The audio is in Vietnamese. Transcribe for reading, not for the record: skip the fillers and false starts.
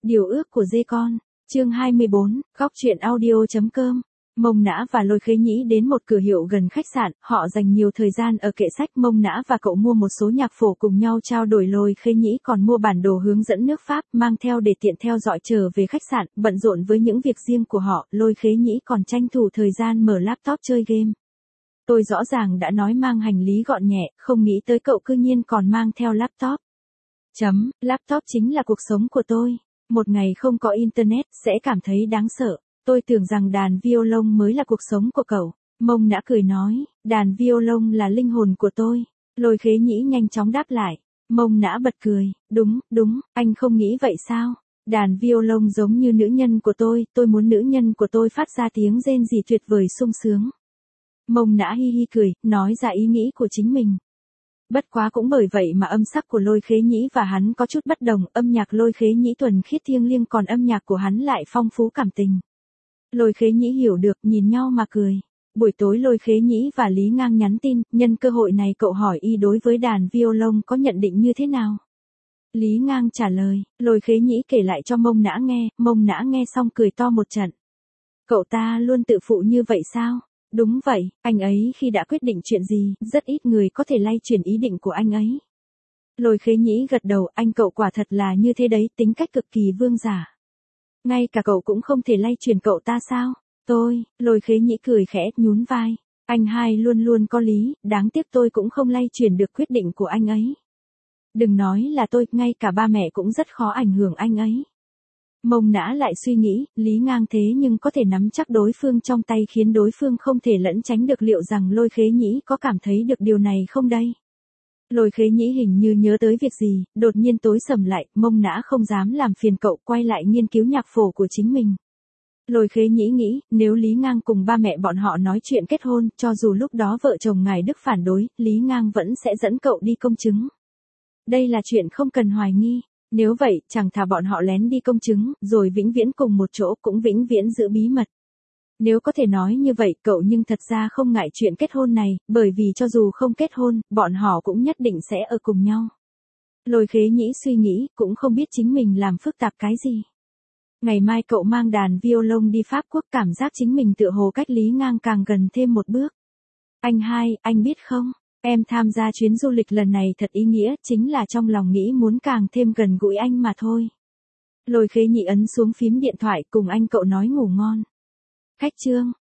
Điều ước của dê con. Chương 24, góc truyện audio.com. Mông Nã và Lôi Khế Nhĩ đến một cửa hiệu gần khách sạn, họ dành nhiều thời gian ở kệ sách. Mông Nã và cậu mua một số nhạc phổ cùng nhau trao đổi, Lôi Khế Nhĩ còn mua bản đồ hướng dẫn nước Pháp, mang theo để tiện theo dõi trở về khách sạn. Bận rộn với những việc riêng của họ, Lôi Khế Nhĩ còn tranh thủ thời gian mở laptop chơi game. Tôi rõ ràng đã nói mang hành lý gọn nhẹ, không nghĩ tới cậu cư nhiên còn mang theo laptop. Laptop chính là cuộc sống của tôi. Một ngày không có internet, sẽ cảm thấy đáng sợ. Tôi tưởng rằng đàn violon mới là cuộc sống của cậu. Mông Nã cười nói, đàn violon là linh hồn của tôi. Lôi Khế Nhĩ nhanh chóng đáp lại. Mông Nã bật cười, đúng, anh không nghĩ vậy sao? Đàn violon giống như nữ nhân của tôi muốn nữ nhân của tôi phát ra tiếng rên rỉ tuyệt vời sung sướng. Mông Nã hi hi cười, nói ra ý nghĩ của chính mình. Bất quá cũng bởi vậy mà âm sắc của Lôi Khế Nhĩ và hắn có chút bất đồng, âm nhạc Lôi Khế Nhĩ thuần khiết thiêng liêng, còn âm nhạc của hắn lại phong phú cảm tình. Lôi Khế Nhĩ hiểu được, nhìn nhau mà cười. Buổi tối Lôi Khế Nhĩ và Lý Ngang nhắn tin, nhân cơ hội này cậu hỏi y đối với đàn violon có nhận định như thế nào. Lý Ngang trả lời, Lôi Khế Nhĩ kể lại cho Mông Nã nghe, Mông Nã nghe xong cười to một trận. Cậu ta luôn tự phụ như vậy sao? Đúng vậy, anh ấy khi đã quyết định chuyện gì, rất ít người có thể lay chuyển ý định của anh ấy. Lôi Khế Nhĩ gật đầu, anh cậu quả thật là như thế đấy, tính cách cực kỳ vương giả. Ngay cả cậu cũng không thể lay chuyển cậu ta sao? Lôi Khế Nhĩ cười khẽ, nhún vai. Anh hai luôn luôn có lý, đáng tiếc tôi cũng không lay chuyển được quyết định của anh ấy. Đừng nói là tôi, ngay cả ba mẹ cũng rất khó ảnh hưởng anh ấy. Mông Nã lại suy nghĩ, Lý Ngang thế nhưng có thể nắm chắc đối phương trong tay khiến đối phương không thể lẩn tránh được, liệu rằng Lôi Khế Nhĩ có cảm thấy được điều này không đây? Lôi Khế Nhĩ hình như nhớ tới việc gì, đột nhiên tối sầm lại, Mông Nã không dám làm phiền cậu, quay lại nghiên cứu nhạc phổ của chính mình. Lôi Khế Nhĩ nghĩ, nếu Lý Ngang cùng ba mẹ bọn họ nói chuyện kết hôn, cho dù lúc đó vợ chồng ngài Đức phản đối, Lý Ngang vẫn sẽ dẫn cậu đi công chứng. Đây là chuyện không cần hoài nghi. Nếu vậy, chẳng thà bọn họ lén đi công chứng, rồi vĩnh viễn cùng một chỗ, cũng vĩnh viễn giữ bí mật. Nếu có thể nói như vậy, cậu nhưng thật ra không ngại chuyện kết hôn này, bởi vì cho dù không kết hôn, bọn họ cũng nhất định sẽ ở cùng nhau. Lôi Khế Nhĩ suy nghĩ, cũng không biết chính mình làm phức tạp cái gì. Ngày mai cậu mang đàn violon đi Pháp Quốc, cảm giác chính mình tựa hồ cách Lý Ngang càng gần thêm một bước. Anh hai, anh biết không? Em tham gia chuyến du lịch lần này thật ý nghĩa, chính là trong lòng nghĩ muốn càng thêm gần gũi anh mà thôi. Lôi Khế Nhĩ ấn xuống phím điện thoại, cùng anh cậu nói ngủ ngon. Khách trương,